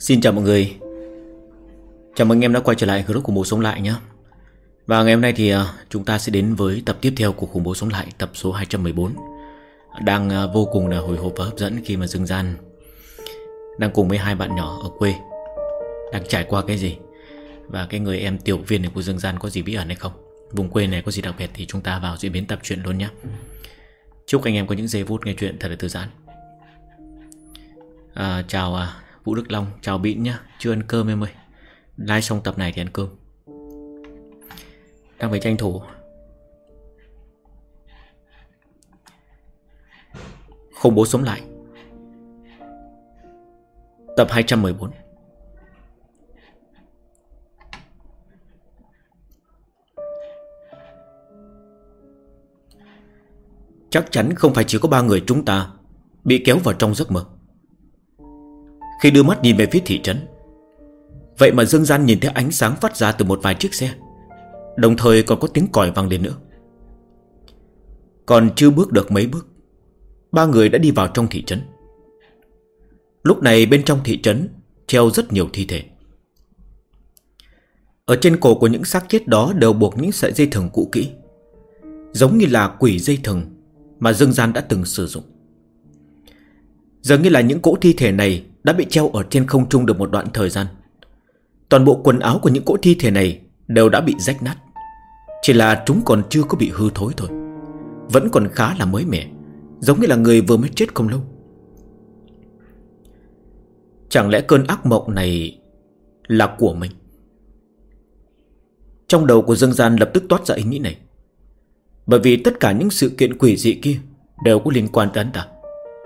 Xin chào mọi người. Chào mừng anh em đã quay trở lại group Khủng Bố Sống Lại nhé. Và ngày hôm nay thì chúng ta sẽ đến với tập tiếp theo của Khủng Bố Sống Lại, tập số 214. Đang vô cùng là hồi hộp và hấp dẫn khi mà Dương Gian đang cùng với hai bạn nhỏ ở quê, đang trải qua cái gì, và cái người em tiểu viên này của Dương Gian có gì bí ẩn hay không, vùng quê này có gì đặc biệt, thì chúng ta vào diễn biến tập truyện luôn nhé. Chúc anh em có những giây phút nghe chuyện thật là thư giãn. Chào Vũ Đức Long, chào Bịn nhá. Chưa ăn cơm em ơi. Live xong tập này thì ăn cơm. Đang phải tranh thủ. Khủng Bố Sống Lại, tập 214. Chắc chắn không phải chỉ có ba người chúng ta bị kéo vào trong giấc mơ. Khi đưa mắt nhìn về phía thị trấn, vậy mà Dương Gian nhìn thấy ánh sáng phát ra từ một vài chiếc xe, đồng thời còn có tiếng còi vang lên nữa. Còn chưa bước được mấy bước, ba người đã đi vào trong thị trấn. Lúc này bên trong thị trấn treo rất nhiều thi thể. Ở trên cổ của những xác chết đó đều buộc những sợi dây thừng cũ kỹ, giống như là quỷ dây thừng mà Dương Gian đã từng sử dụng. Dường như là những cỗ thi thể này đã bị treo ở trên không trung được một đoạn thời gian. Toàn bộ quần áo của những cỗ thi thể này đều đã bị rách nát, chỉ là chúng còn chưa có bị hư thối thôi, vẫn còn khá là mới mẻ, giống như là người vừa mới chết không lâu. Chẳng lẽ cơn ác mộng này là của mình? Trong đầu của Dương Gian lập tức toát ra ý nghĩ này, bởi vì tất cả những sự kiện quỷ dị kia đều có liên quan tới hắn ta.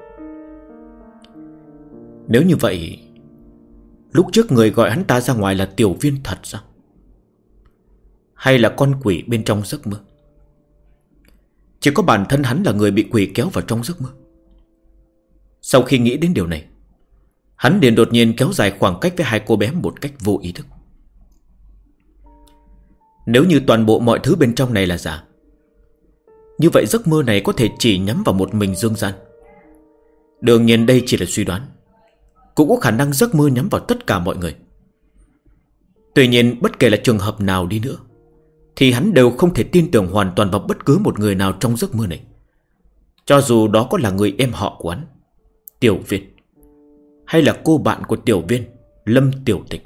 Nếu như vậy, lúc trước người gọi hắn ta ra ngoài là tiểu viên thật sao? Hay là con quỷ bên trong giấc mơ? Chỉ có bản thân hắn là người bị quỷ kéo vào trong giấc mơ. Sau khi nghĩ đến điều này, hắn liền đột nhiên kéo dài khoảng cách với hai cô bé một cách vô ý thức. Nếu như toàn bộ mọi thứ bên trong này là giả, như vậy giấc mơ này có thể chỉ nhắm vào một mình Dương Gian. Đương nhiên đây chỉ là suy đoán, cũng có khả năng giấc mơ nhắm vào tất cả mọi người. Tuy nhiên bất kể là trường hợp nào đi nữa, thì hắn đều không thể tin tưởng hoàn toàn vào bất cứ một người nào trong giấc mơ này, cho dù đó có là người em họ của hắn, Tiểu Viên, hay là cô bạn của Tiểu Viên, Lâm Tiểu Tịch.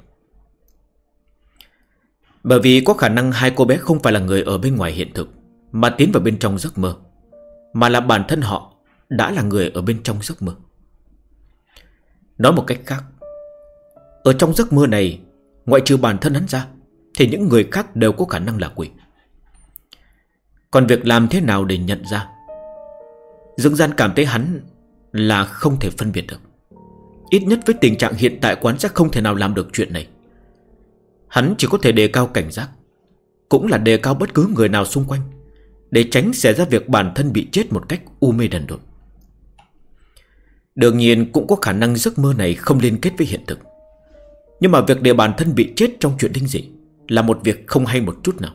Bởi vì có khả năng hai cô bé không phải là người ở bên ngoài hiện thực mà tiến vào bên trong giấc mơ, mà là bản thân họ đã là người ở bên trong giấc mơ. Nói một cách khác, ở trong giấc mơ này, ngoại trừ bản thân hắn ra, thì những người khác đều có khả năng là quỷ. Còn việc làm thế nào để nhận ra, Dương Gian cảm thấy hắn là không thể phân biệt được. Ít nhất với tình trạng hiện tại của hắn sẽ không thể nào làm được chuyện này. Hắn chỉ có thể đề cao cảnh giác, cũng là đề cao bất cứ người nào xung quanh, để tránh xảy ra việc bản thân bị chết một cách u mê đần độn. Đương nhiên cũng có khả năng giấc mơ này không liên kết với hiện thực, nhưng mà việc để bản thân bị chết trong chuyện linh dị là một việc không hay một chút nào.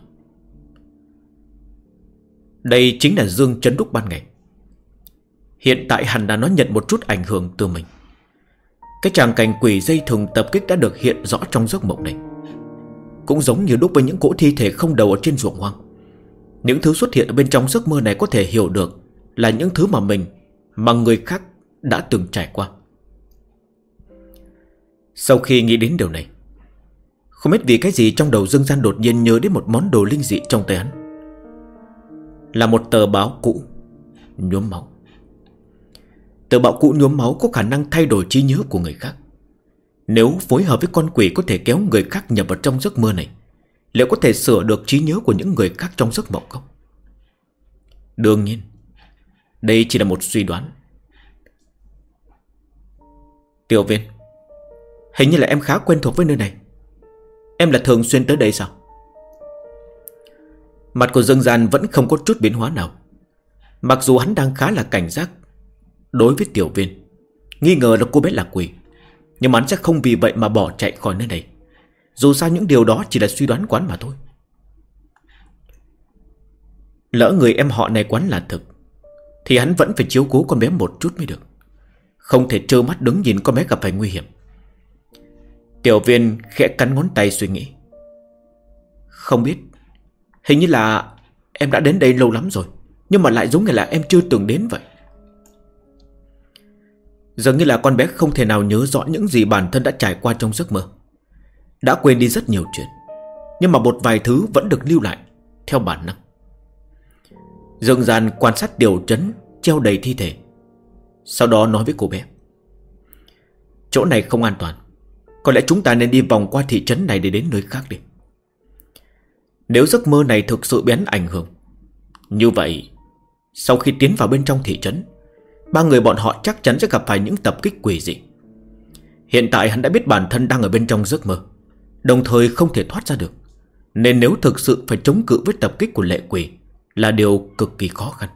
Đây chính là Dương Trấn Đúc ban ngày. Hiện tại hẳn là nó nhận một chút ảnh hưởng từ mình. Cái tràng cảnh quỷ dây thừng tập kích đã được hiện rõ trong giấc mộng này. Cũng giống như đúc với những cỗ thi thể không đầu ở trên ruộng hoang, những thứ xuất hiện ở bên trong giấc mơ này có thể hiểu được là những thứ mà mình, mà người khác đã từng trải qua. Sau khi nghĩ đến điều này, không biết vì cái gì trong đầu Dương Gian đột nhiên nhớ đến một món đồ linh dị trong tay hắn. Là một tờ báo cũ nhuốm máu. Tờ báo cũ nhuốm máu có khả năng thay đổi trí nhớ của người khác. Nếu phối hợp với con quỷ có thể kéo người khác nhập vào trong giấc mơ này, liệu có thể sửa được trí nhớ của những người khác trong giấc mộng không? Đương nhiên, đây chỉ là một suy đoán. Tiểu Viên, hình như là em khá quen thuộc với nơi này. Em là thường xuyên tới đây sao? Mặt của Dương Gian vẫn không có chút biến hóa nào. Mặc dù hắn đang khá là cảnh giác đối với Tiểu Viên, nghi ngờ là cô bé là quỷ, nhưng mà hắn sẽ không vì vậy mà bỏ chạy khỏi nơi này. Dù sao những điều đó chỉ là suy đoán quán mà thôi. Lỡ người em họ này quán là thực, thì hắn vẫn phải chiếu cố con bé một chút mới được. Không thể trơ mắt đứng nhìn con bé gặp phải nguy hiểm. Tiểu Viên khẽ cắn ngón tay suy nghĩ. Không biết, hình như là em đã đến đây lâu lắm rồi, nhưng mà lại giống như là em chưa từng đến vậy. Dường như là con bé không thể nào nhớ rõ những gì bản thân đã trải qua trong giấc mơ. Đã quên đi rất nhiều chuyện, nhưng mà một vài thứ vẫn được lưu lại theo bản năng. Dương Gian quan sát tiểu trấn treo đầy thi thể, sau đó nói với cô bé: chỗ này không an toàn, có lẽ chúng ta nên đi vòng qua thị trấn này để đến nơi khác đi. Nếu giấc mơ này thực sự bén ảnh hưởng, như vậy sau khi tiến vào bên trong thị trấn, ba người bọn họ chắc chắn sẽ gặp phải những tập kích quỷ dị. Hiện tại hắn đã biết bản thân đang ở bên trong giấc mơ, đồng thời không thể thoát ra được, nên nếu thực sự phải chống cự với tập kích của lệ quỷ là điều cực kỳ khó khăn.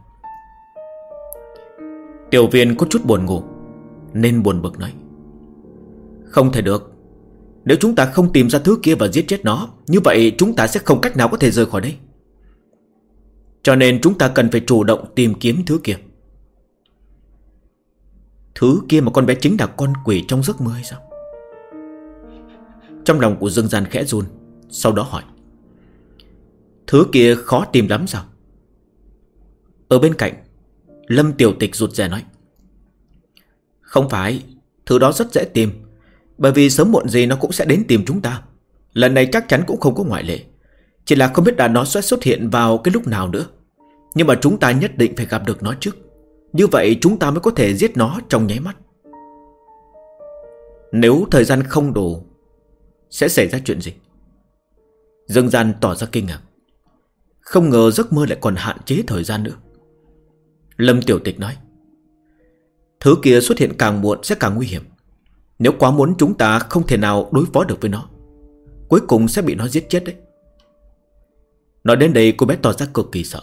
Tiểu Viên có chút buồn ngủ nên buồn bực nói: không thể được. Nếu chúng ta không tìm ra thứ kia và giết chết nó, như vậy chúng ta sẽ không cách nào có thể rời khỏi đây. Cho nên chúng ta cần phải chủ động tìm kiếm thứ kia. Thứ kia mà con bé chính là con quỷ trong giấc mơ hay sao? Trong lòng của Dương Gian khẽ run, sau đó hỏi: thứ kia khó tìm lắm sao? Ở bên cạnh, Lâm Tiểu Tịch rụt rè nói: không phải, thứ đó rất dễ tìm, bởi vì sớm muộn gì nó cũng sẽ đến tìm chúng ta. Lần này chắc chắn cũng không có ngoại lệ, chỉ là không biết là nó sẽ xuất hiện vào cái lúc nào nữa. Nhưng mà chúng ta nhất định phải gặp được nó trước, như vậy chúng ta mới có thể giết nó trong nháy mắt. Nếu thời gian không đủ, sẽ xảy ra chuyện gì? Dương Gian tỏ ra kinh ngạc. Không ngờ giấc mơ lại còn hạn chế thời gian nữa. Lâm Tiểu Tịch nói: thứ kia xuất hiện càng muộn sẽ càng nguy hiểm. Nếu quá muốn, chúng ta không thể nào đối phó được với nó, cuối cùng sẽ bị nó giết chết đấy. Nói đến đây, cô bé tỏ ra cực kỳ sợ.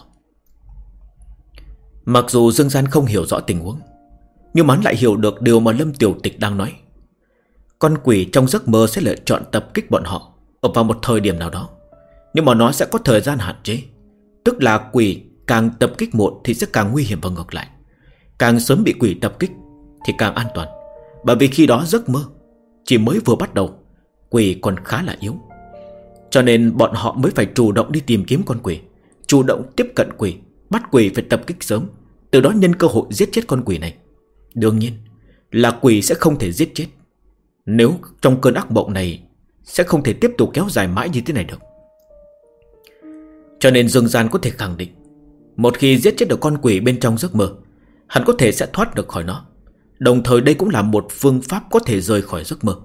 Mặc dù Dương Gian không hiểu rõ tình huống, nhưng hắn lại hiểu được điều mà Lâm Tiểu Tịch đang nói. Con quỷ trong giấc mơ sẽ lựa chọn tập kích bọn họ ở vào một thời điểm nào đó, nhưng mà nó sẽ có thời gian hạn chế. Tức là quỷ càng tập kích muộn thì sẽ càng nguy hiểm và ngược lại. Càng sớm bị quỷ tập kích thì càng an toàn, bởi vì khi đó giấc mơ chỉ mới vừa bắt đầu, quỷ còn khá là yếu. Cho nên bọn họ mới phải chủ động đi tìm kiếm con quỷ, chủ động tiếp cận quỷ, bắt quỷ phải tập kích sớm, từ đó nhân cơ hội giết chết con quỷ này. Đương nhiên là quỷ sẽ không thể giết chết, nếu trong cơn ác mộng này sẽ không thể tiếp tục kéo dài mãi như thế này được. Cho nên Dương Gian có thể khẳng định, một khi giết chết được con quỷ bên trong giấc mơ, hắn có thể sẽ thoát được khỏi nó. Đồng thời đây cũng là một phương pháp có thể rời khỏi giấc mơ.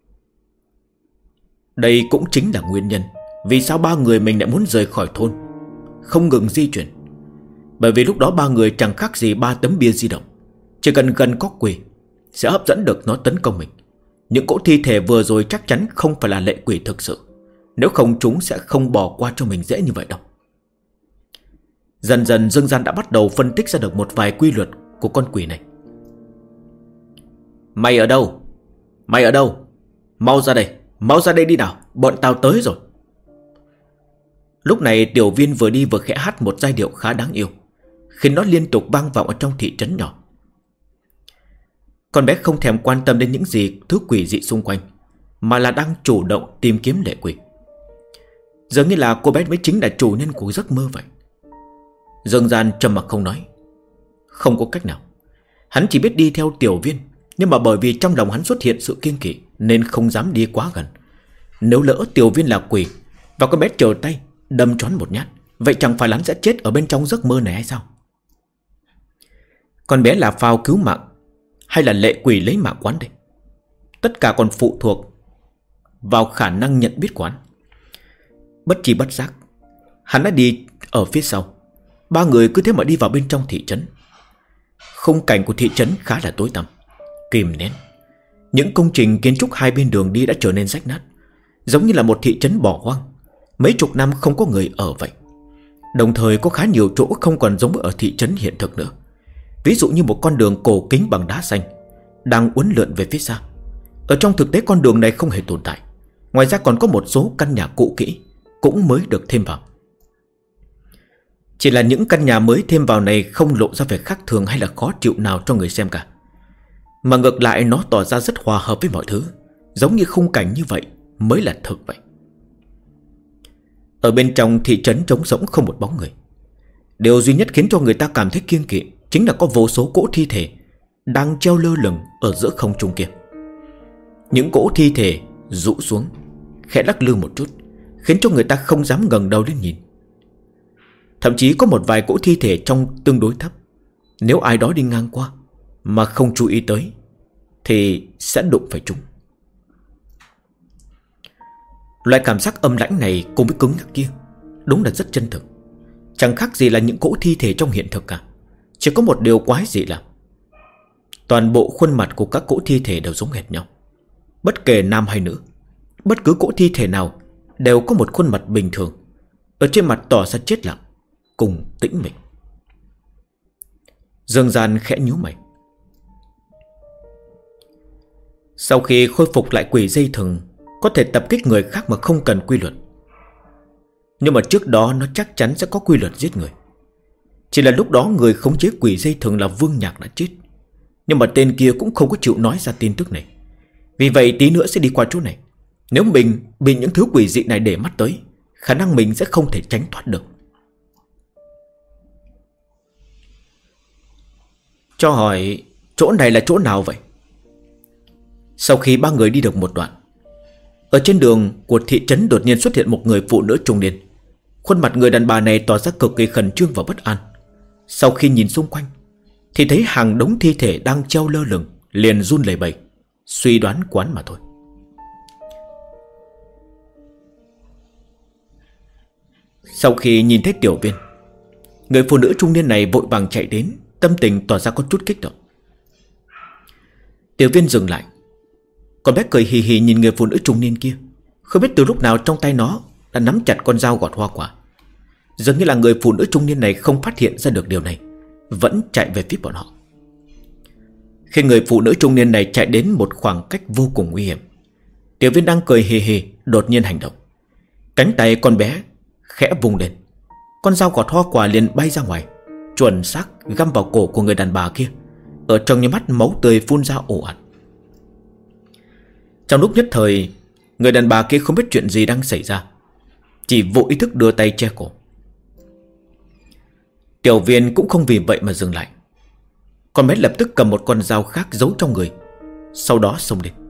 Đây cũng chính là nguyên nhân vì sao ba người mình lại muốn rời khỏi thôn, không ngừng di chuyển. Bởi vì lúc đó ba người chẳng khác gì ba tấm bia di động, chỉ cần gần có quỷ sẽ hấp dẫn được nó tấn công mình. Những cỗ thi thể vừa rồi chắc chắn không phải là lệ quỷ thực sự, nếu không chúng sẽ không bỏ qua cho mình dễ như vậy đâu. Dần dần Dương Gian đã bắt đầu phân tích ra được một vài quy luật của con quỷ này. Mày ở đâu? Mày ở đâu? Mau ra đây đi nào, bọn tao tới rồi. Lúc này Tiểu Viên vừa đi vừa khẽ hát một giai điệu khá đáng yêu, khiến nó liên tục vang vọng ở trong thị trấn nhỏ. Con bé không thèm quan tâm đến những gì thứ quỷ dị xung quanh, mà là đang chủ động tìm kiếm lệ quỷ. Dường như là cô bé mới chính là chủ nhân của giấc mơ vậy. Dương Gian trầm mặc không nói. Không có cách nào, hắn chỉ biết đi theo Tiểu Viên, nhưng mà bởi vì trong lòng hắn xuất hiện sự kiêng kỵ nên không dám đi quá gần. Nếu lỡ Tiểu Viên là quỷ và con bé trở tay đâm choán một nhát, vậy chẳng phải hắn sẽ chết ở bên trong giấc mơ này hay sao? Con bé là phao cứu mạng hay là lệ quỷ lấy mạng quán đây? Tất cả còn phụ thuộc vào khả năng nhận biết của hắn. Bất chi bất giác, hắn đã đi ở phía sau. Ba người cứ thế mà đi vào bên trong thị trấn. Khung cảnh của thị trấn khá là tối tăm, kìm nén. Những công trình kiến trúc hai bên đường đi đã trở nên rách nát, giống như là một thị trấn bỏ hoang, mấy chục năm không có người ở vậy. Đồng thời có khá nhiều chỗ không còn giống ở thị trấn hiện thực nữa. Ví dụ như một con đường cổ kính bằng đá xanh đang uốn lượn về phía xa. Ở trong thực tế con đường này không hề tồn tại. Ngoài ra còn có một số căn nhà cũ kỹ cũng mới được thêm vào. Chỉ là những căn nhà mới thêm vào này không lộ ra vẻ khác thường hay là khó chịu nào cho người xem cả, mà ngược lại nó tỏ ra rất hòa hợp với mọi thứ, giống như khung cảnh như vậy mới là thực vậy. Ở bên trong thị trấn trống rỗng không một bóng người. Điều duy nhất khiến cho người ta cảm thấy kiêng kỵ chính là có vô số cỗ thi thể đang treo lơ lửng ở giữa không trung kia. Những cỗ thi thể rũ xuống, khẽ lắc lư một chút, khiến cho người ta không dám ngẩng đầu lên nhìn. Thậm chí có một vài cỗ thi thể trông tương đối thấp. Nếu ai đó đi ngang qua mà không chú ý tới thì sẽ đụng phải chúng. Loại cảm giác âm lãnh này cùng với cứng nhắc kia đúng là rất chân thực. Chẳng khác gì là những cỗ thi thể trong hiện thực cả. Chỉ có một điều quái dị là toàn bộ khuôn mặt của các cỗ thi thể đều giống hệt nhau. Bất kể nam hay nữ, bất cứ cỗ thi thể nào đều có một khuôn mặt bình thường, ở trên mặt tỏ ra chết lặng cùng tĩnh mịch. Dương Gian khẽ nhíu mày. Sau khi khôi phục lại quỷ dây thừng, có thể tập kích người khác mà không cần quy luật. Nhưng mà trước đó nó chắc chắn sẽ có quy luật giết người. Chỉ là lúc đó người khống chế quỷ dây thừng là Vương Nhạc đã chết. Nhưng mà tên kia cũng không có chịu nói ra tin tức này. Vì vậy tí nữa sẽ đi qua chỗ này. Nếu mình bị những thứ quỷ dị này để mắt tới, khả năng mình sẽ không thể tránh thoát được. Cho hỏi chỗ này là chỗ nào vậy? Sau khi ba người đi được một đoạn, ở trên đường của thị trấn đột nhiên xuất hiện một người phụ nữ trung niên. Khuôn mặt người đàn bà này tỏ ra cực kỳ khẩn trương và bất an. Sau khi nhìn xung quanh thì thấy hàng đống thi thể đang treo lơ lửng, liền run lẩy bẩy, suy đoán quán mà thôi. Sau khi nhìn thấy Tiểu Viên, người phụ nữ trung niên này vội vàng chạy đến, tâm tình tỏ ra có chút kích động. Tiểu Viên dừng lại. Con bé cười hì hì nhìn người phụ nữ trung niên kia. Không biết từ lúc nào trong tay nó đã nắm chặt con dao gọt hoa quả. Dường như là người phụ nữ trung niên này không phát hiện ra được điều này, vẫn chạy về phía bọn họ. Khi người phụ nữ trung niên này chạy đến một khoảng cách vô cùng nguy hiểm, Tiểu Viên đang cười hì hì đột nhiên hành động. Cánh tay con bé khẽ vùng lên, con dao gọt hoa quả liền bay ra ngoài, chuẩn xác găm vào cổ của người đàn bà kia. Ở trong nháy mắt máu tươi phun ra ồ ạt. Trong lúc nhất thời, người đàn bà kia không biết chuyện gì đang xảy ra, chỉ vô ý thức đưa tay che cổ. Tiểu Viên cũng không vì vậy mà dừng lại. Con bé lập tức cầm một con dao khác giấu trong người, sau đó xông lên.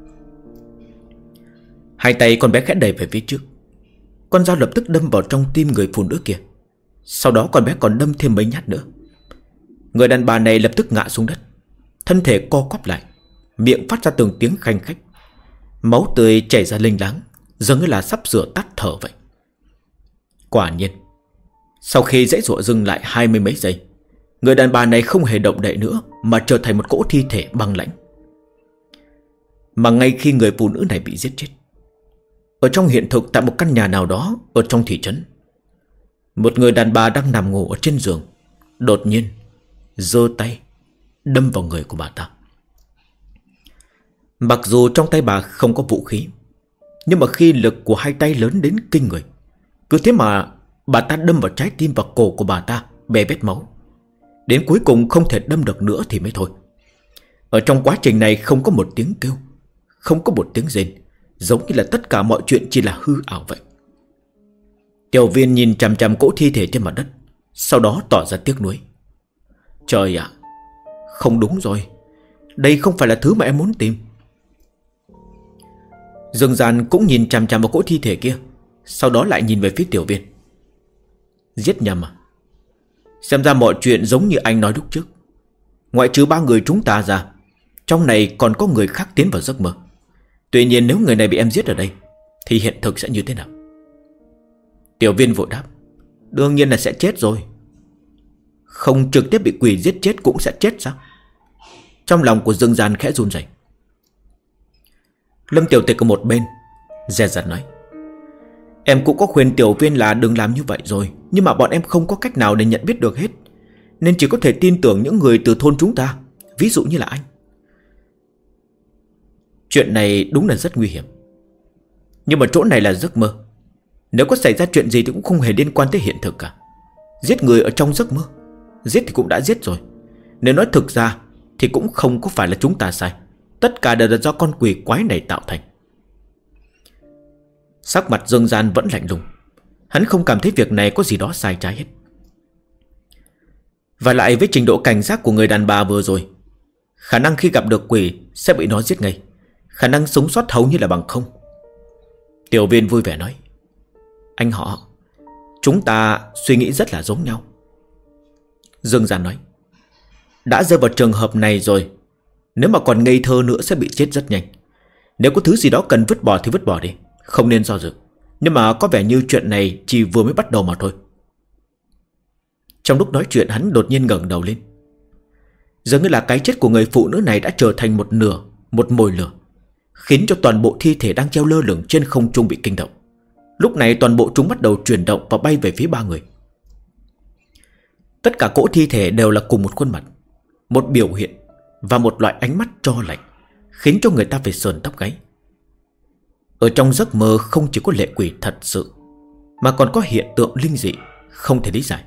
Hai tay con bé khẽ đẩy về phía trước. Con dao lập tức đâm vào trong tim người phụ nữ kia. Sau đó con bé còn đâm thêm mấy nhát nữa. Người đàn bà này lập tức ngã xuống đất, thân thể co quắp lại, miệng phát ra từng tiếng khanh khách. Máu tươi chảy ra lênh láng, giống như là sắp sửa tắt thở vậy. Quả nhiên, sau khi giãy giụa dừng lại 20 mấy giây, người đàn bà này không hề động đậy nữa, mà trở thành một cỗ thi thể băng lãnh. Mà ngay khi người phụ nữ này bị giết chết, ở trong hiện thực tại một căn nhà nào đó ở trong thị trấn, một người đàn bà đang nằm ngủ ở trên giường đột nhiên giơ tay đâm vào người của bà ta. Mặc dù trong tay bà không có vũ khí, nhưng mà khi lực của hai tay lớn đến kinh người, cứ thế mà bà ta đâm vào trái tim và cổ của bà ta, bè bét máu. Đến cuối cùng không thể đâm được nữa thì mới thôi. Ở trong quá trình này không có một tiếng kêu, không có một tiếng rên, giống như là tất cả mọi chuyện chỉ là hư ảo vậy. Tiểu Viên nhìn chằm chằm cỗ thi thể trên mặt đất, sau đó tỏ ra tiếc nuối. Trời ạ, không đúng rồi, đây không phải là thứ mà em muốn tìm. Dương Gian cũng nhìn chằm chằm vào cỗ thi thể kia, sau đó lại nhìn về phía Tiểu Viên. Giết nhầm à? Xem ra mọi chuyện giống như anh nói lúc trước. Ngoại trừ ba người chúng ta ra, trong này còn có người khác tiến vào giấc mơ. Tuy nhiên nếu người này bị em giết ở đây thì hiện thực sẽ như thế nào? Tiểu Viên vội đáp. Đương nhiên là sẽ chết rồi. Không trực tiếp bị quỷ giết chết cũng sẽ chết sao? Trong lòng của Dương Gian khẽ run rẩy. Lâm Tiểu Tịch ở một bên dè dặt nói. Em cũng có khuyên Tiểu Viên là đừng làm như vậy rồi, nhưng mà bọn em không có cách nào để nhận biết được hết, nên chỉ có thể tin tưởng những người từ thôn chúng ta, ví dụ như là anh. Chuyện này đúng là rất nguy hiểm, nhưng mà chỗ này là giấc mơ. Nếu có xảy ra chuyện gì thì cũng không hề liên quan tới hiện thực cả. Giết người ở trong giấc mơ, giết thì cũng đã giết rồi. Nếu nói thực ra thì cũng không có phải là chúng ta sai. Tất cả đều là do con quỷ quái này tạo thành. Sắc mặt Dương Gian vẫn lạnh lùng. Hắn không cảm thấy việc này có gì đó sai trái hết. Và lại với trình độ cảnh giác của người đàn bà vừa rồi, khả năng khi gặp được quỷ sẽ bị nó giết ngay, khả năng sống sót hầu như là bằng không. Tiểu Viên vui vẻ nói: Anh họ, chúng ta suy nghĩ rất là giống nhau. Dương Gian nói: Đã rơi vào trường hợp này rồi, nếu mà còn ngây thơ nữa sẽ bị chết rất nhanh. Nếu có thứ gì đó cần vứt bỏ thì vứt bỏ đi, không nên do dự. Nhưng mà có vẻ như chuyện này chỉ vừa mới bắt đầu mà thôi. Trong lúc nói chuyện, hắn đột nhiên ngẩng đầu lên. Dường như là cái chết của người phụ nữ này đã trở thành một mồi lửa, khiến cho toàn bộ thi thể đang treo lơ lửng trên không trung bị kinh động. Lúc này toàn bộ chúng bắt đầu chuyển động và bay về phía ba người. Tất cả cỗ thi thể đều là cùng một khuôn mặt, một biểu hiện và một loại ánh mắt tro lạnh, khiến cho người ta phải sờn tóc gáy. Ở trong giấc mơ không chỉ có lệ quỷ thật sự, mà còn có hiện tượng linh dị không thể lý giải.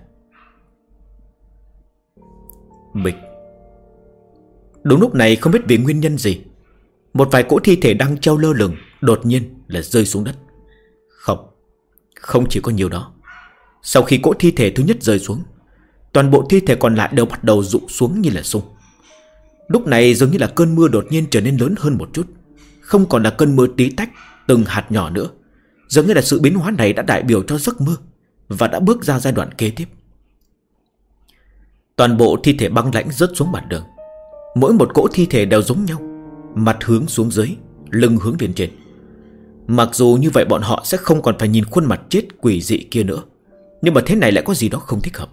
Bịch. Đúng lúc này không biết vì nguyên nhân gì, một vài cỗ thi thể đang treo lơ lửng đột nhiên là rơi xuống đất. Không chỉ có nhiều đó. Sau khi cỗ thi thể thứ nhất rơi xuống, toàn bộ thi thể còn lại đều bắt đầu rụng xuống như là sung. Lúc này dường như là cơn mưa đột nhiên trở nên lớn hơn một chút, không còn là cơn mưa tí tách từng hạt nhỏ nữa. Dường như là sự biến hóa này đã đại biểu cho giấc mơ và đã bước ra giai đoạn kế tiếp. Toàn bộ thi thể băng lãnh rớt xuống mặt đường. Mỗi một cỗ thi thể đều giống nhau, mặt hướng xuống dưới, lưng hướng lên trên. Mặc dù như vậy bọn họ sẽ không còn phải nhìn khuôn mặt chết quỷ dị kia nữa, nhưng mà thế này lại có gì đó không thích hợp.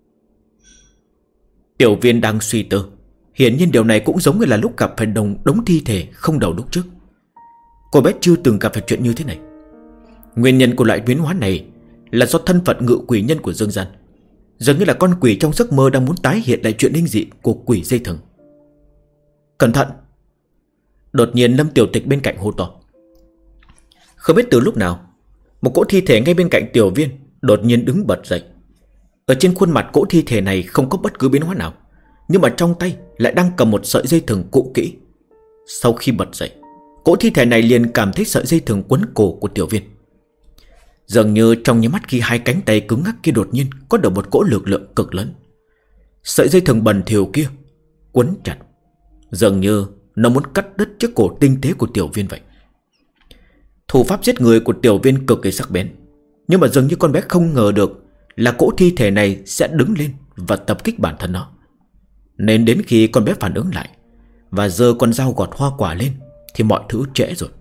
Tiểu Viên đang suy tư. Hiển nhiên điều này cũng giống như là lúc gặp phải đống thi thể không đầu lúc trước. Cô bé chưa từng gặp phải chuyện như thế này. Nguyên nhân của loại biến hóa này là do thân phận ngự quỷ nhân của Dương Gian. Dường như là con quỷ trong giấc mơ đang muốn tái hiện lại chuyện linh dị của quỷ dây thừng. Cẩn thận! Đột nhiên Lâm Tiểu Tịch bên cạnh hô to. Không biết từ lúc nào, một cỗ thi thể ngay bên cạnh Tiểu Viên đột nhiên đứng bật dậy. Ở trên khuôn mặt cỗ thi thể này không có bất cứ biến hóa nào, nhưng mà trong tay lại đang cầm một sợi dây thừng cũ kỹ. Sau khi bật dậy, cỗ thi thể này liền cảm thấy sợi dây thừng quấn cổ của Tiểu Viên. Dường như trong nháy mắt khi hai cánh tay cứng ngắc kia đột nhiên có được một cỗ lực lượng cực lớn. Sợi dây thừng bẩn thỉu kia quấn chặt, dường như nó muốn cắt đứt chiếc cổ tinh tế của Tiểu Viên vậy. Thủ pháp giết người của Tiểu Viên cực kỳ sắc bén, nhưng mà dường như con bé không ngờ được là cỗ thi thể này sẽ đứng lên và tập kích bản thân nó. Nên đến khi con bé phản ứng lại và giơ con dao gọt hoa quả lên thì mọi thứ trễ rồi.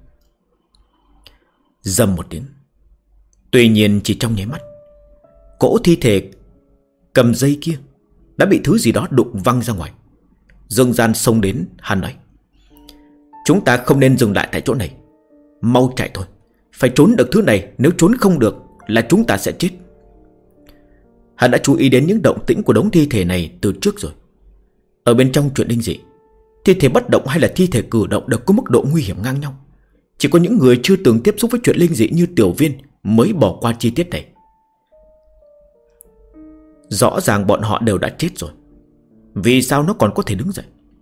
Rầm một tiếng. Tuy nhiên chỉ trong nháy mắt, cỗ thi thể cầm dây kia đã bị thứ gì đó đụng văng ra ngoài. Dương Gian xông đến, hắn nói: Chúng ta không nên dừng lại tại chỗ này, mau chạy thôi. Phải trốn được thứ này, nếu trốn không được là chúng ta sẽ chết. Hắn đã chú ý đến những động tĩnh của đống thi thể này từ trước rồi. Ở bên trong chuyện linh dị, thi thể bất động hay là thi thể cử động đều có mức độ nguy hiểm ngang nhau. Chỉ có những người chưa từng tiếp xúc với chuyện linh dị như Tiểu Viên mới bỏ qua chi tiết này. Rõ ràng bọn họ đều đã chết rồi, vì sao nó còn có thể đứng dậy?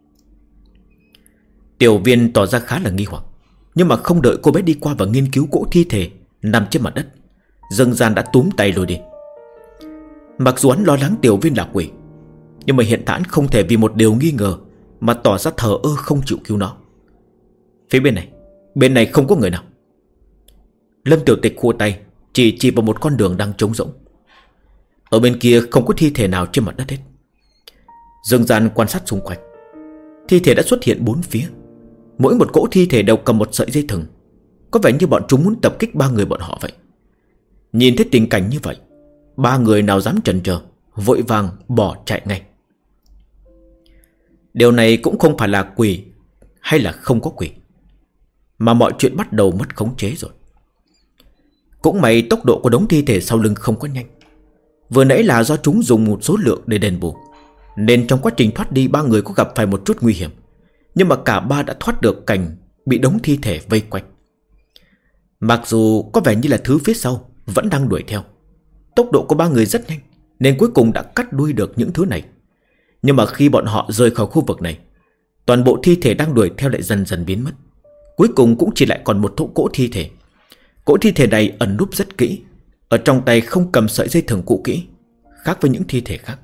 Tiểu Viên tỏ ra khá là nghi hoặc, nhưng mà không đợi cô bé đi qua và nghiên cứu cỗ thi thể nằm trên mặt đất, Dương Gian đã túm tay lôi đi. Mặc dù hắn lo lắng Tiểu Viên là quỷ, nhưng mà hiện tại không thể vì một điều nghi ngờ mà tỏ ra thờ ơ không chịu cứu nó. Phía bên này không có người nào. Lâm Tiểu Tịch khua tay chỉ vào một con đường đang trống rỗng. Ở bên kia không có thi thể nào trên mặt đất hết. Dương Gian quan sát xung quanh. Thi thể đã xuất hiện bốn phía. Mỗi một cỗ thi thể đều cầm một sợi dây thừng. Có vẻ như bọn chúng muốn tập kích ba người bọn họ vậy. Nhìn thấy tình cảnh như vậy, ba người nào dám chần chờ, vội vàng bỏ chạy ngay. Điều này cũng không phải là quỷ hay là không có quỷ, mà mọi chuyện bắt đầu mất khống chế rồi. Cũng may tốc độ của đống thi thể sau lưng không có nhanh. Vừa nãy là do chúng dùng một số lượng để đền bù, nên trong quá trình thoát đi ba người có gặp phải một chút nguy hiểm, nhưng mà cả ba đã thoát được cảnh bị đống thi thể vây quanh. Mặc dù có vẻ như là thứ phía sau vẫn đang đuổi theo. Tốc độ của ba người rất nhanh, nên cuối cùng đã cắt đuôi được những thứ này. Nhưng mà khi bọn họ rời khỏi khu vực này, toàn bộ thi thể đang đuổi theo lại dần dần biến mất. Cuối cùng cũng chỉ lại còn một cỗ thi thể. Cỗ thi thể này ẩn núp rất kỹ, ở trong tay không cầm sợi dây thừng cũ kỹ, khác với những thi thể khác.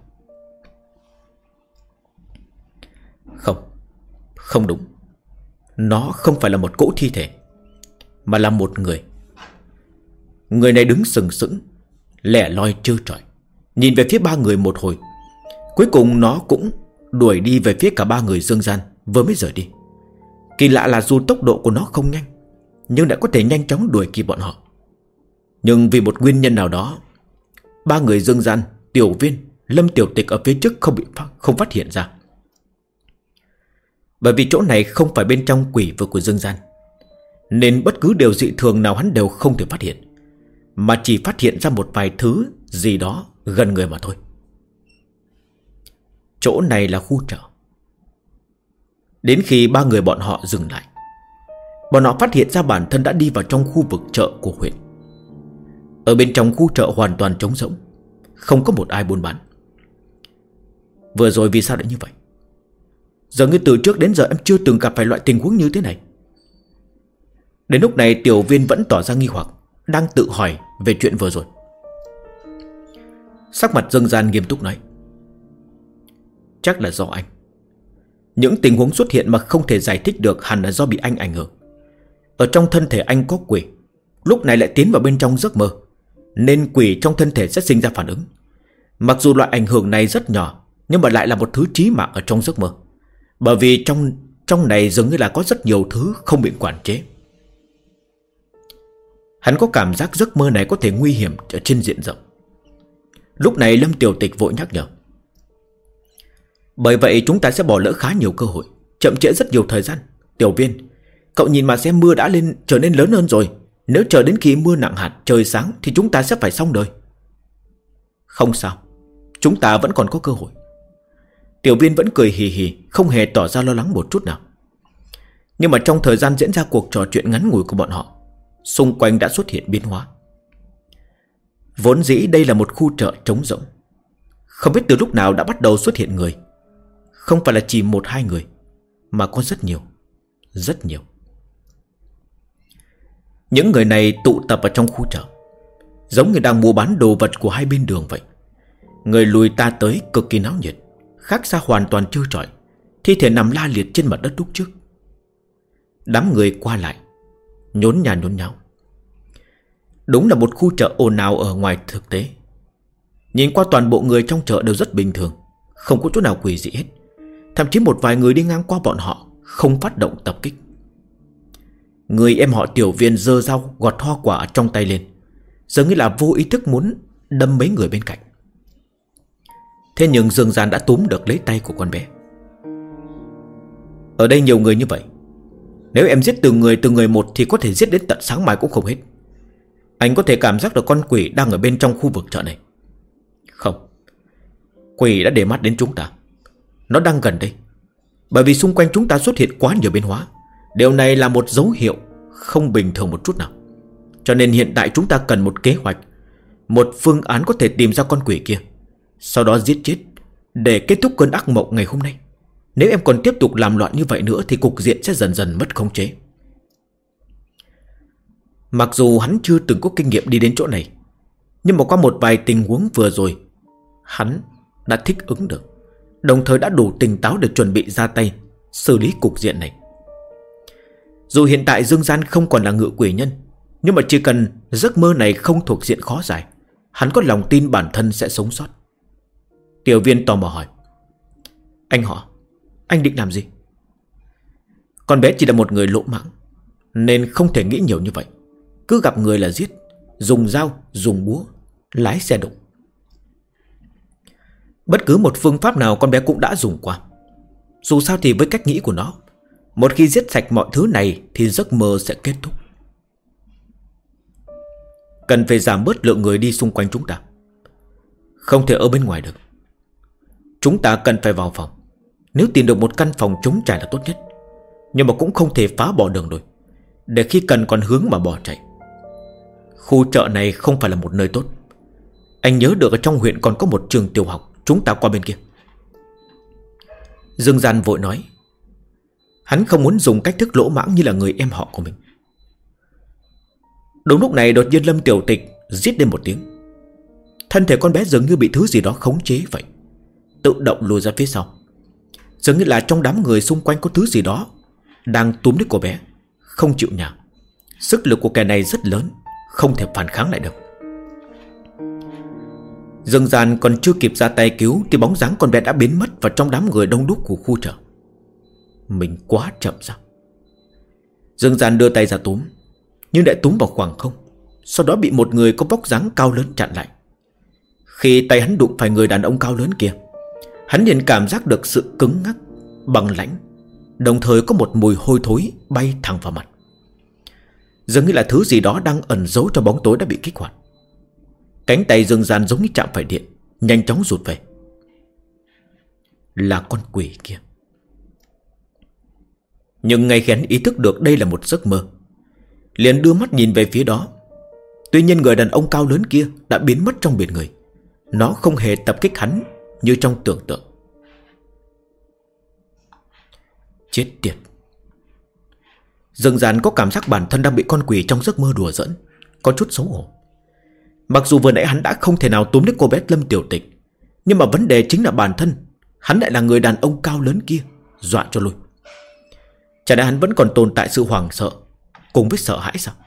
Không đúng. Nó không phải là một cỗ thi thể, mà là một người. Người này đứng sừng sững, lẻ loi trơ trọi, nhìn về phía ba người một hồi. Cuối cùng nó cũng đuổi đi về phía cả ba người Dương Gian vừa mới rời đi. Kỳ lạ là dù tốc độ của nó không nhanh, nhưng đã có thể nhanh chóng đuổi kịp bọn họ. Nhưng vì một nguyên nhân nào đó, ba người Dương Gian, Tiểu Viên, Lâm Tiểu Tịch ở phía trước không phát hiện ra. Bởi vì chỗ này không phải bên trong quỷ vực của Dương Gian, nên bất cứ điều dị thường nào hắn đều không thể phát hiện, mà chỉ phát hiện ra một vài thứ gì đó gần người mà thôi. Chỗ này là khu chợ. Đến khi ba người bọn họ dừng lại, bọn họ phát hiện ra bản thân đã đi vào trong khu vực chợ của huyện. Ở bên trong khu chợ hoàn toàn trống rỗng, không có một ai buôn bán. Vừa rồi vì sao lại như vậy? Giờ như từ trước đến giờ em chưa từng gặp phải loại tình huống như thế này. Đến lúc này Tiểu Viên vẫn tỏ ra nghi hoặc, đang tự hỏi về chuyện vừa rồi. Sắc mặt Dương Gian nghiêm túc nói: chắc là do anh. Những tình huống xuất hiện mà không thể giải thích được hẳn là do bị anh ảnh hưởng. Ở trong thân thể anh có quỷ, lúc này lại tiến vào bên trong giấc mơ, nên quỷ trong thân thể sẽ sinh ra phản ứng. Mặc dù loại ảnh hưởng này rất nhỏ, nhưng mà lại là một thứ chí mạng ở trong giấc mơ. Bởi vì trong này dường như là có rất nhiều thứ không bị quản chế. Hắn có cảm giác giấc mơ này có thể nguy hiểm ở trên diện rộng. Lúc này Lâm Tiểu Tịch vội nhắc nhở: bởi vậy chúng ta sẽ bỏ lỡ khá nhiều cơ hội, chậm trễ rất nhiều thời gian. Tiểu Viên, cậu nhìn mà xem, mưa đã trở nên lớn hơn rồi. Nếu chờ đến khi mưa nặng hạt trời sáng thì chúng ta sẽ phải xong đời. Không sao, chúng ta vẫn còn có cơ hội. Tiểu Viên vẫn cười hì hì, không hề tỏ ra lo lắng một chút nào. Nhưng mà trong thời gian diễn ra cuộc trò chuyện ngắn ngủi của bọn họ, xung quanh đã xuất hiện biến hóa. Vốn dĩ đây là một khu chợ trống rỗng, không biết từ lúc nào đã bắt đầu xuất hiện người. Không phải là chỉ một hai người, mà có rất nhiều. Rất nhiều. Những người này tụ tập ở trong khu chợ, giống như đang mua bán đồ vật của hai bên đường vậy. Người lùi ta tới cực kỳ náo nhiệt, khác xa hoàn toàn trơ trọi, thi thể nằm la liệt trên mặt đất lúc trước. Đám người qua lại, nhốn nhào nhốn nháo. Đúng là một khu chợ ồn ào ở ngoài thực tế. Nhìn qua toàn bộ người trong chợ đều rất bình thường, không có chỗ nào quỷ dị hết. Thậm chí một vài người đi ngang qua bọn họ không phát động tập kích. Người em họ Tiểu Viên giơ dao gọt hoa quả trong tay lên, dường như là vô ý thức muốn đâm mấy người bên cạnh. Thế nhưng Dương Gian đã túm được lấy tay của con bé. Ở đây nhiều người như vậy, nếu em giết từng người một thì có thể giết đến tận sáng mai cũng không hết. Anh có thể cảm giác được con quỷ đang ở bên trong khu vực chợ này. Không, quỷ đã để mắt đến chúng ta. Nó đang gần đây. Bởi vì xung quanh chúng ta xuất hiện quá nhiều biến hóa. Điều này là một dấu hiệu không bình thường một chút nào. Cho nên hiện tại chúng ta cần một kế hoạch, một phương án có thể tìm ra con quỷ kia, sau đó giết chết, để kết thúc cơn ác mộng ngày hôm nay. Nếu em còn tiếp tục làm loạn như vậy nữa thì cục diện sẽ dần dần mất khống chế. Mặc dù hắn chưa từng có kinh nghiệm đi đến chỗ này, nhưng mà qua một vài tình huống vừa rồi, hắn đã thích ứng được, đồng thời đã đủ tỉnh táo để chuẩn bị ra tay xử lý cục diện này. Dù hiện tại Dương Gian không còn là ngự quỷ nhân, nhưng mà chỉ cần giấc mơ này không thuộc diện khó giải, hắn có lòng tin bản thân sẽ sống sót. Tiểu Viên tò mò hỏi: anh họ, anh định làm gì? Con bé chỉ là một người lỗ mãng, nên không thể nghĩ nhiều như vậy. Cứ gặp người là giết, dùng dao, dùng búa, lái xe đụng. Bất cứ một phương pháp nào con bé cũng đã dùng qua. Dù sao thì với cách nghĩ của nó, một khi giết sạch mọi thứ này thì giấc mơ sẽ kết thúc. Cần phải giảm bớt lượng người đi xung quanh chúng ta, không thể ở bên ngoài được. Chúng ta cần phải vào phòng. Nếu tìm được một căn phòng trống trải là tốt nhất, nhưng mà cũng không thể phá bỏ đường rồi, để khi cần còn hướng mà bỏ chạy. Khu chợ này không phải là một nơi tốt. Anh nhớ được ở trong huyện còn có một trường tiểu học, chúng ta qua bên kia. Dương Gian vội nói. Hắn không muốn dùng cách thức lỗ mãng như là người em họ của mình. Đúng lúc này đột nhiên Lâm Tiểu Tịch rít lên một tiếng. Thân thể con bé dường như bị thứ gì đó khống chế vậy, tự động lùi ra phía sau. Dường như là trong đám người xung quanh có thứ gì đó đang túm lấy cô bé, không chịu nhả. Sức lực của kẻ này rất lớn, không thể phản kháng lại được. Dương Gian còn chưa kịp ra tay cứu thì bóng dáng con bé đã biến mất vào trong đám người đông đúc của khu chợ. Mình quá chậm sao? Dương Gian đưa tay ra túm, nhưng lại túm vào khoảng không. Sau đó bị một người có vóc dáng cao lớn chặn lại. Khi tay hắn đụng phải người đàn ông cao lớn kia, hắn liền cảm giác được sự cứng ngắc, băng lãnh, đồng thời có một mùi hôi thối bay thẳng vào mặt. Dường như là thứ gì đó đang ẩn giấu trong bóng tối đã bị kích hoạt. Cánh tay Dương Gian giống như chạm phải điện, nhanh chóng rụt về. Là con quỷ kia. Nhưng ngay khi hắn ý thức được đây là một giấc mơ, liền đưa mắt nhìn về phía đó. Tuy nhiên người đàn ông cao lớn kia đã biến mất trong biển người. Nó không hề tập kích hắn như trong tưởng tượng. Chết tiệt. Dương Gian có cảm giác bản thân đang bị con quỷ trong giấc mơ đùa giỡn, có chút xấu hổ. Mặc dù vừa nãy hắn đã không thể nào túm lấy cô bé Lâm Tiểu Tịch, nhưng mà vấn đề chính là bản thân hắn lại là người đàn ông cao lớn kia, dọa cho lui. Chả lẽ hắn vẫn còn tồn tại sự hoảng sợ cùng với sợ hãi sao?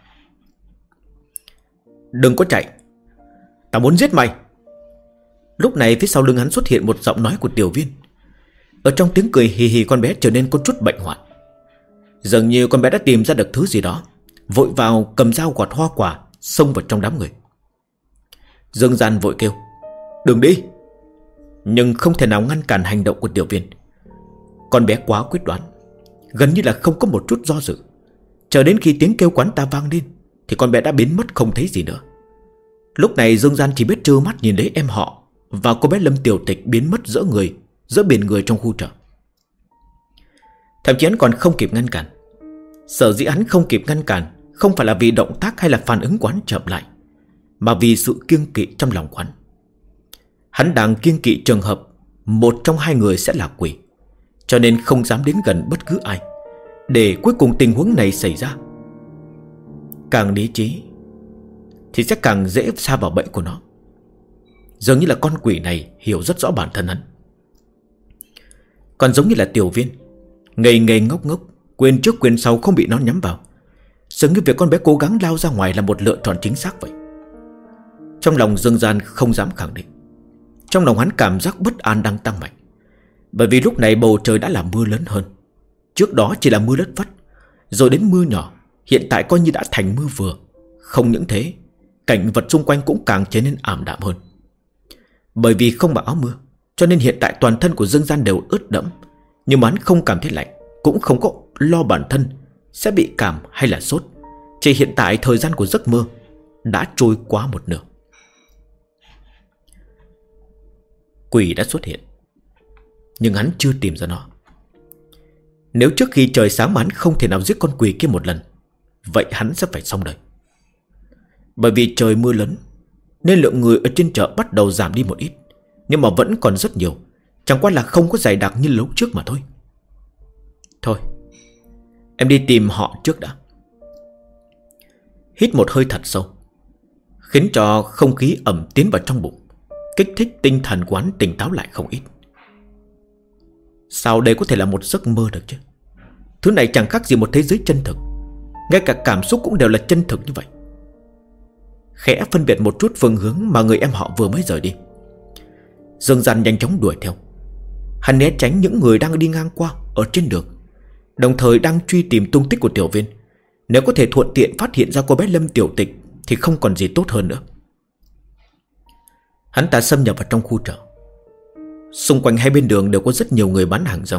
Đừng có chạy, ta muốn giết mày. Lúc này phía sau lưng hắn xuất hiện một giọng nói của Tiểu Viên. Ở trong tiếng cười hì hì, con bé trở nên có chút bệnh hoạn. Dường như con bé đã tìm ra được thứ gì đó, vội vào cầm dao gọt hoa quả, xông vào trong đám người. Dương Gian vội kêu đừng đi, nhưng không thể nào ngăn cản hành động của Tiểu Viên. Con bé quá quyết đoán, gần như là không có một chút do dự. Chờ đến khi tiếng kêu quán ta vang lên thì con bé đã biến mất không thấy gì nữa. Lúc này Dương Gian chỉ biết trơ mắt nhìn lấy em họ và cô bé Lâm Tiểu Tịch biến mất giữa biển người trong khu chợ. Thậm chí hắn còn không kịp ngăn cản. Sở dĩ hắn không kịp ngăn cản không phải là vì động tác hay là phản ứng của hắn chậm lại, mà vì sự kiêng kỵ trong lòng của hắn. Hắn đang kiêng kỵ trường hợp một trong hai người sẽ là quỷ, cho nên không dám đến gần bất cứ ai, để cuối cùng tình huống này xảy ra. Càng lý trí thì sẽ càng dễ sa vào bẫy của nó. Dường như là con quỷ này hiểu rất rõ bản thân hắn. Còn giống như là Tiểu Viên, ngây ngây ngốc ngốc, quên trước quên sau, không bị nó nhắm vào. Dường như việc con bé cố gắng lao ra ngoài là một lựa chọn chính xác vậy. Trong lòng Dương Gian không dám khẳng định. Trong lòng hắn cảm giác bất an đang tăng mạnh. Bởi vì lúc này bầu trời đã là mưa lớn hơn. Trước đó chỉ là mưa lất vất, rồi đến mưa nhỏ, hiện tại coi như đã thành mưa vừa. Không những thế, cảnh vật xung quanh cũng càng trở nên ảm đạm hơn. Bởi vì không mặc áo mưa, cho nên hiện tại toàn thân của Dương Gian đều ướt đẫm. Nhưng mà hắn không cảm thấy lạnh, cũng không có lo bản thân sẽ bị cảm hay là sốt. Chỉ hiện tại thời gian của giấc mơ đã trôi quá một nửa. Quỷ đã xuất hiện, nhưng hắn chưa tìm ra nó. Nếu trước khi trời sáng mà hắn không thể nào giết con quỷ kia một lần, vậy hắn sẽ phải xong đời. Bởi vì trời mưa lớn nên lượng người ở trên chợ bắt đầu giảm đi một ít, nhưng mà vẫn còn rất nhiều. Chẳng qua là không có dày đặc như lúc trước mà thôi. Thôi, em đi tìm họ trước đã. Hít một hơi thật sâu, khiến cho không khí ẩm tiến vào trong bụng, kích thích tinh thần của hắn tỉnh táo lại không ít. Sao đây có thể là một giấc mơ được chứ? Thứ này chẳng khác gì một thế giới chân thực. Ngay cả cảm xúc cũng đều là chân thực như vậy. Khẽ phân biệt một chút phương hướng mà người em họ vừa mới rời đi, Dương Gian nhanh chóng đuổi theo. Hắn né tránh những người đang đi ngang qua ở trên đường, đồng thời đang truy tìm tung tích của Tiểu Viên. Nếu có thể thuận tiện phát hiện ra cô bé Lâm Tiểu Tịch thì không còn gì tốt hơn nữa. Hắn ta xâm nhập vào trong khu chợ. Xung quanh hai bên đường đều có rất nhiều người bán hàng rong.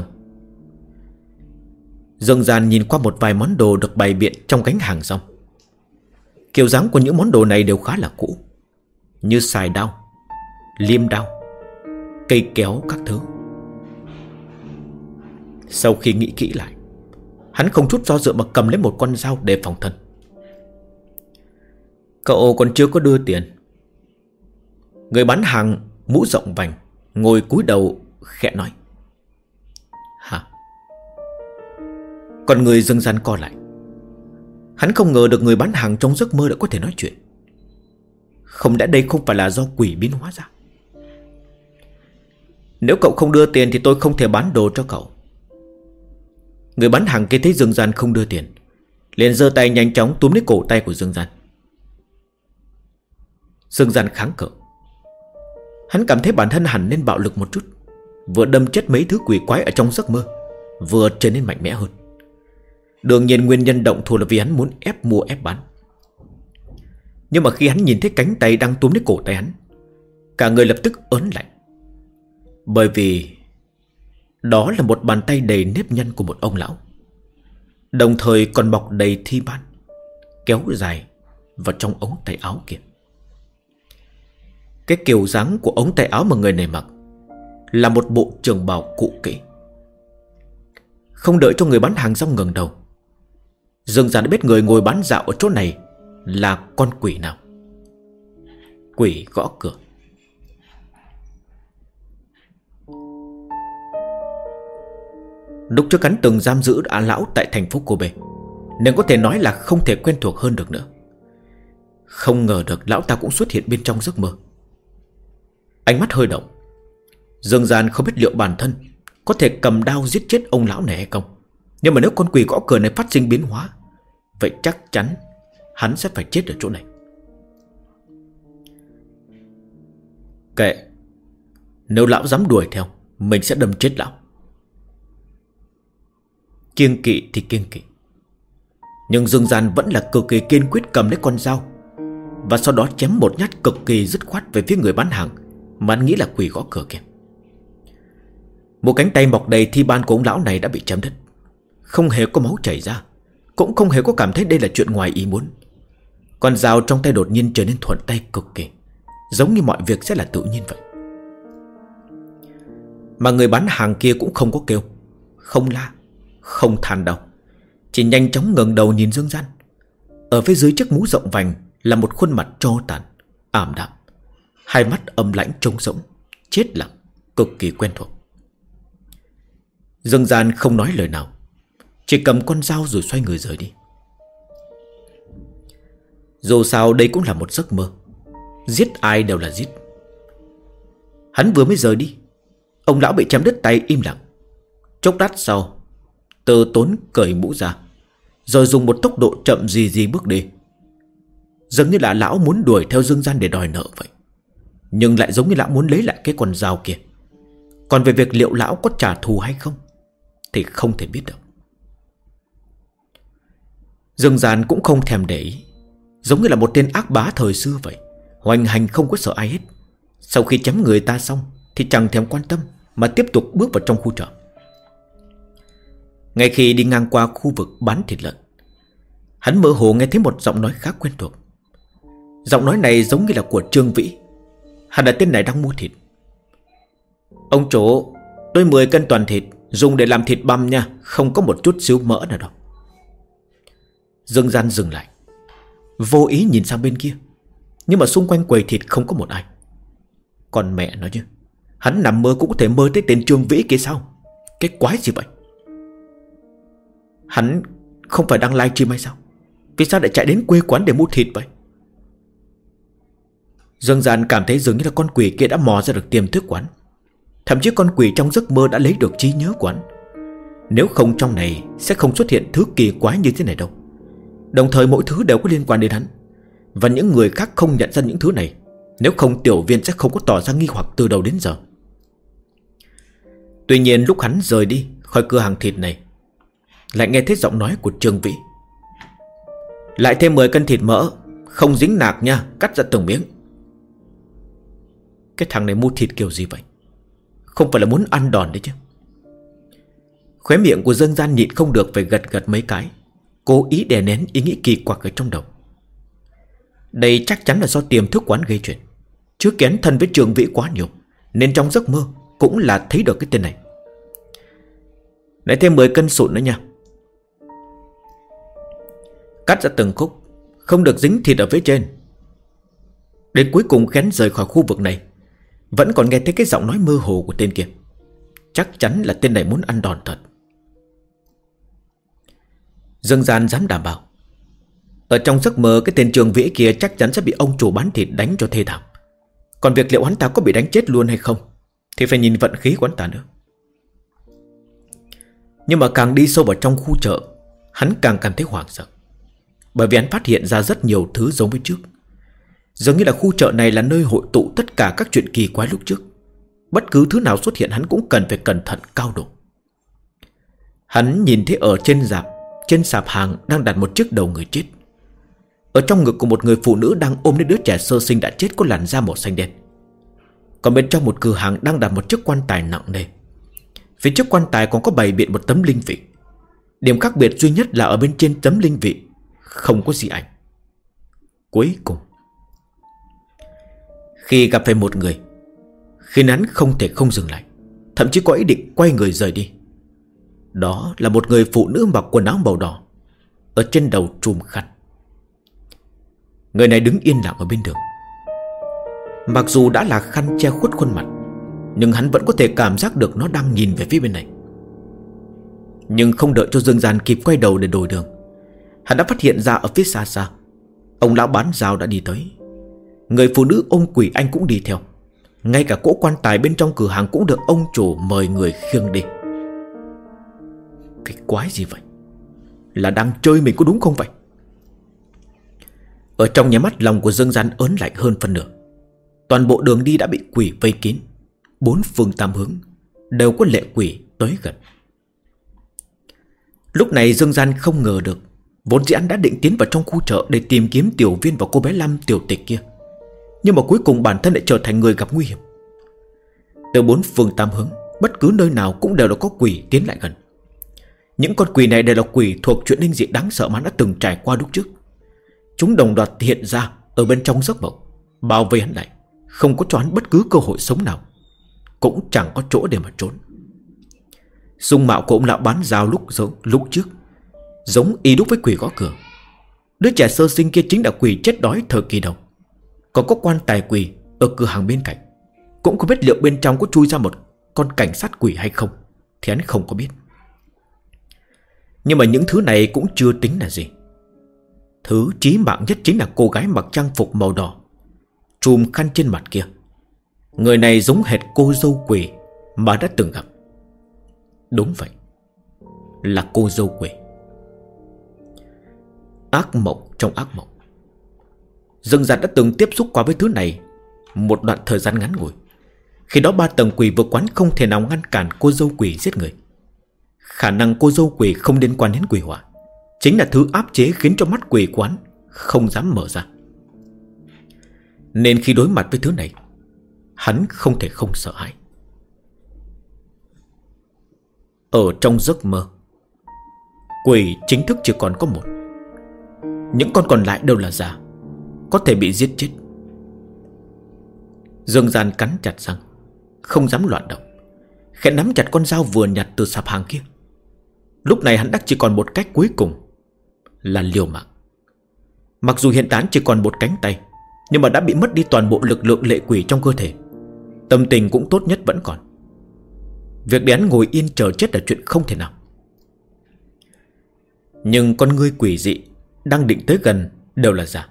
Dương Gian nhìn qua một vài món đồ được bày biện trong gánh hàng rong. Kiểu dáng của những món đồ này đều khá là cũ, như xài đao, liêm đao, cây kéo các thứ. Sau khi nghĩ kỹ lại, hắn không chút do dự mà cầm lấy một con dao để phòng thân. Cậu còn chưa có đưa tiền. Người bán hàng mũ rộng vành ngồi cúi đầu khẽ nói. Hả? Con người Dương Gian co lại. Hắn không ngờ được người bán hàng trong giấc mơ đã có thể nói chuyện. Không lẽ đây không phải là do quỷ biến hóa ra? Nếu cậu không đưa tiền thì tôi không thể bán đồ cho cậu. Người bán hàng kia thấy Dương Gian không đưa tiền, liền giơ tay nhanh chóng túm lấy cổ tay của Dương Gian. Dương Gian kháng cự. Hắn cảm thấy bản thân hẳn nên bạo lực một chút, vừa đâm chết mấy thứ quỷ quái ở trong giấc mơ, vừa trở nên mạnh mẽ hơn. Đương nhiên nguyên nhân động thủ là vì hắn muốn ép mua ép bán. Nhưng mà khi hắn nhìn thấy cánh tay đang túm lấy cổ tay hắn, cả người lập tức ớn lạnh. Bởi vì đó là một bàn tay đầy nếp nhăn của một ông lão, đồng thời còn bọc đầy thi ban, kéo dài vào trong ống tay áo kia. Cái kiểu dáng của ống tay áo mà người này mặc là một bộ trường bào cũ kỹ. Không đợi cho người bán hàng rong ngẩng đầu, Dương Gian đã biết người ngồi bán dạo ở chỗ này là con quỷ nào. Quỷ gõ cửa. Lúc trước hắn từng giam giữ Á Lão tại thành phố Kobe, nên có thể nói là không thể quen thuộc hơn được nữa. Không ngờ được lão ta cũng xuất hiện bên trong giấc mơ. Ánh mắt hơi động. Dương Gian không biết liệu bản thân có thể cầm đao giết chết ông lão này hay không. Nhưng mà nếu con quỷ gõ cửa này phát sinh biến hóa, vậy chắc chắn hắn sẽ phải chết ở chỗ này. Kệ, nếu lão dám đuổi theo, mình sẽ đâm chết lão. Kiêng kỵ thì kiêng kỵ, nhưng Dương Gian vẫn là cực kỳ kiên quyết cầm lấy con dao, và sau đó chém một nhát cực kỳ dứt khoát về phía người bán hàng mà anh nghĩ là quỷ gõ cửa kia. Một cánh tay mọc đầy thi ban của ông lão này đã bị chém đứt, không hề có máu chảy ra, cũng không hề có cảm thấy đây là chuyện ngoài ý muốn. Con dao trong tay đột nhiên trở nên thuận tay cực kỳ, giống như mọi việc sẽ là tự nhiên vậy. Mà người bán hàng kia cũng không có kêu, không la, không than đau, chỉ nhanh chóng ngẩng đầu nhìn Dương Gian. Ở phía dưới chiếc mũ rộng vành là một khuôn mặt tro tàn, ảm đạm, hai mắt âm lãnh trống rỗng, chết lặng, cực kỳ quen thuộc. Dương Gian không nói lời nào, chỉ cầm con dao rồi xoay người rời đi. Dù sao đây cũng là một giấc mơ, giết ai đều là giết. Hắn vừa mới rời đi, ông lão bị chém đứt tay im lặng. Chốc lát sau, Từ Tốn cởi mũ ra, rồi dùng một tốc độ chậm gì bước đi. Dường như là lão muốn đuổi theo Dương Gian để đòi nợ vậy, nhưng lại giống như lão muốn lấy lại cái con dao kia. Còn về việc liệu lão có trả thù hay không thì không thể biết được. Dương Gian cũng không thèm để ý, giống như là một tên ác bá thời xưa vậy, hoành hành không có sợ ai hết. Sau khi chém người ta xong thì chẳng thèm quan tâm, mà tiếp tục bước vào trong khu chợ. Ngay khi đi ngang qua khu vực bán thịt lợn, hắn mơ hồ nghe thấy một giọng nói khá quen thuộc. Giọng nói này giống như là của Trương Vĩ. Hẳn là tên này đang mua thịt. Ông chủ, tôi 10 cân toàn thịt, dùng để làm thịt băm nha, không có một chút xíu mỡ nào đâu. Dương Gian dừng lại, vô ý nhìn sang bên kia, nhưng mà xung quanh quầy thịt không có một ai. Còn mẹ nó chứ, hắn nằm mơ cũng có thể mơ tới tên Trương Vĩ kia sao? Cái quái gì vậy? Hắn không phải đang live stream hay sao? Vì sao lại chạy đến quê quán để mua thịt vậy? Dương Gian cảm thấy dường như là con quỷ kia đã mò ra được tiềm thức quán. Thậm chí con quỷ trong giấc mơ đã lấy được trí nhớ quán. Nếu không trong này sẽ không xuất hiện thứ kỳ quái như thế này đâu. Đồng thời mỗi thứ đều có liên quan đến hắn, và những người khác không nhận ra những thứ này. Nếu không tiểu viên sẽ không có tỏ ra nghi hoặc từ đầu đến giờ. Tuy nhiên lúc hắn rời đi khỏi cửa hàng thịt này, lại nghe thấy giọng nói của Trương Vĩ. Lại thêm 10 cân thịt mỡ, không dính nạc nha, cắt ra từng miếng. Cái thằng này mua thịt kiểu gì vậy? Không phải là muốn ăn đòn đấy chứ? Khóe miệng của Dương Gian nhịn không được phải gật mấy cái, cố ý đè nén ý nghĩ kỳ quặc ở trong đầu. Đây chắc chắn là do tiềm thức quán gây chuyện, chứ kén thân với Trương Vĩ quá nhiều, nên trong giấc mơ cũng là thấy được cái tên này. Lại thêm 10 cân sụn nữa nha. Cắt ra từng khúc, không được dính thịt ở phía trên. Đến cuối cùng Khén rời khỏi khu vực này, vẫn còn nghe thấy cái giọng nói mơ hồ của tên kia. Chắc chắn là tên này muốn ăn đòn thật. Dương Gian dám đảm bảo, Ở trong giấc mơ, cái tên Trường Vĩ kia chắc chắn sẽ bị ông chủ bán thịt đánh cho thê thảm. Còn việc liệu hắn ta có bị đánh chết luôn hay không thì phải nhìn vận khí của hắn ta nữa. Nhưng mà càng đi sâu vào trong khu chợ, hắn càng cảm thấy hoảng sợ. Bởi vì hắn phát hiện ra rất nhiều thứ giống với trước. Dường như là khu chợ này là nơi hội tụ tất cả các chuyện kỳ quái lúc trước. Bất cứ thứ nào xuất hiện hắn cũng cần phải cẩn thận cao độ. Hắn nhìn thấy ở trên sạp hàng đang đặt một chiếc đầu người chết. Ở trong ngực của một người phụ nữ đang ôm lấy đứa trẻ sơ sinh đã chết có làn da màu xanh đen. Còn bên trong một cửa hàng đang đặt một chiếc quan tài nặng nề. Phía trước quan tài còn có bày biện một tấm linh vị. Điểm khác biệt duy nhất là ở bên trên tấm linh vị không có gì ảnh. Cuối cùng, khi gặp phải một người khiến hắn không thể không dừng lại, thậm chí có ý định quay người rời đi. Đó là một người phụ nữ mặc quần áo màu đỏ, ở trên đầu trùm khăn. Người này đứng yên lặng ở bên đường. Mặc dù đã là khăn che khuất khuôn mặt, nhưng hắn vẫn có thể cảm giác được nó đang nhìn về phía bên này. Nhưng không đợi cho Dương Gian kịp quay đầu để đổi đường, hắn đã phát hiện ra ở phía xa xa, ông lão bán dao đã đi tới. Người phụ nữ ôm quỷ anh cũng đi theo. Ngay cả cỗ quan tài bên trong cửa hàng cũng được ông chủ mời người khiêng đi. Cái quái gì vậy? Là đang chơi mình có đúng không vậy? Ở trong nháy mắt, lòng của Dương Gian ớn lạnh hơn phân nửa. Toàn bộ đường đi đã bị quỷ vây kín. Bốn phương tám hướng đều có lệ quỷ tới gần. Lúc này Dương Gian không ngờ được, vốn dĩ hắn đã định tiến vào trong khu chợ để tìm kiếm Tiểu Viên và cô bé Lâm tiểu tịch kia, nhưng mà cuối cùng bản thân lại trở thành người gặp nguy hiểm. Từ bốn phương tám hướng, bất cứ nơi nào cũng đều đã có quỷ tiến lại gần. Những con quỷ này đều là quỷ thuộc chuyện linh dị đáng sợ mà hắn đã từng trải qua lúc trước. Chúng đồng loạt hiện ra ở bên trong giấc mộng, bao vây hắn lại, không có cho hắn bất cứ cơ hội sống nào, cũng chẳng có chỗ để mà trốn. Dung mạo của ông lão bán dao lúc trước giống y đúc với quỷ gõ cửa. Đứa trẻ sơ sinh kia chính là quỷ chết đói thời kỳ đầu. Còn có quan tài quỷ ở cửa hàng bên cạnh, cũng không biết liệu bên trong có chui ra một con cảnh sát quỷ hay không thì hắn không có biết. Nhưng mà những thứ này cũng chưa tính là gì. Thứ chí mạng nhất chính là cô gái mặc trang phục màu đỏ, trùm khăn trên mặt kia. Người này giống hệt cô dâu quỷ mà đã từng gặp. Đúng vậy, là cô dâu quỷ. Ác mộng trong ác mộng. Dương Gian đã từng tiếp xúc qua với thứ này một đoạn thời gian ngắn ngủi. Khi đó 3 tầng quỷ vực quán không thể nào ngăn cản cô dâu quỷ giết người. Khả năng cô dâu quỷ không liên quan đến quỷ hỏa chính là thứ áp chế khiến cho mắt quỷ quán không dám mở ra. Nên khi đối mặt với thứ này, hắn không thể không sợ hãi. Ở trong giấc mơ, quỷ chính thức chỉ còn có một. Những con còn lại đều là giả, có thể bị giết chết. Dương Gian cắn chặt răng, không dám loạn động, khẽ nắm chặt con dao vừa nhặt từ sạp hàng kia. Lúc này hắn đắc chỉ còn một cách cuối cùng là liều mạng. Mặc dù hiện tại chỉ còn một cánh tay, nhưng mà đã bị mất đi toàn bộ lực lượng lệ quỷ trong cơ thể. Tâm tình cũng tốt nhất vẫn còn. Việc để hắn ngồi yên chờ chết là chuyện không thể nào. Nhưng con ngươi quỷ dị đang định tới gần đều là giả.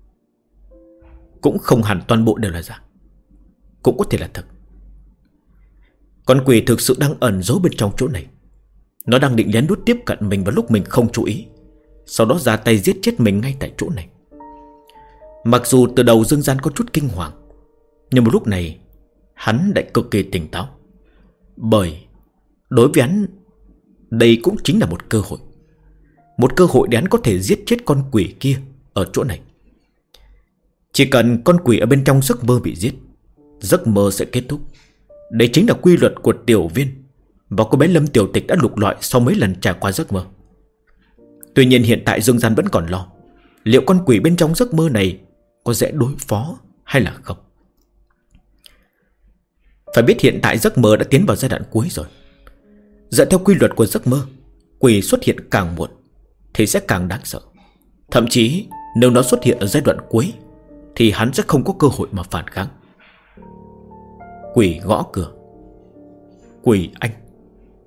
Cũng không hẳn toàn bộ đều là giả, cũng có thể là thật. Con quỷ thực sự đang ẩn giấu bên trong chỗ này. Nó đang định lén lút tiếp cận mình vào lúc mình không chú ý, sau đó ra tay giết chết mình ngay tại chỗ này. Mặc dù từ đầu Dương Gian có chút kinh hoàng, nhưng một lúc này hắn lại cực kỳ tỉnh táo. Bởi đối với hắn, đây cũng chính là một cơ hội. Một cơ hội để hắn có thể giết chết con quỷ kia ở chỗ này. Chỉ cần con quỷ ở bên trong giấc mơ bị giết, giấc mơ sẽ kết thúc. Đây chính là quy luật của Tiểu Viên và cô bé Lâm tiểu tịch đã lục lọi sau mấy lần trải qua giấc mơ. Tuy nhiên hiện tại Dương Gian vẫn còn lo, liệu con quỷ bên trong giấc mơ này có dễ đối phó hay là không. Phải biết hiện tại giấc mơ đã tiến vào giai đoạn cuối rồi. Dựa theo quy luật của giấc mơ, quỷ xuất hiện càng muộn thì sẽ càng đáng sợ. Thậm chí nếu nó xuất hiện ở giai đoạn cuối thì hắn sẽ không có cơ hội mà phản kháng. Quỷ gõ cửa, quỷ anh,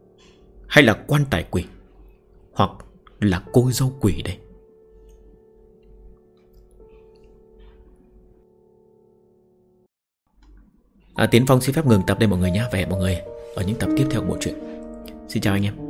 hay là quan tài quỷ, hoặc là cô dâu quỷ đây. Tiến Phong xin phép ngừng tập đây mọi người nhé. Và hẹn mọi người ở những tập tiếp theo của bộ truyện. Xin chào anh em.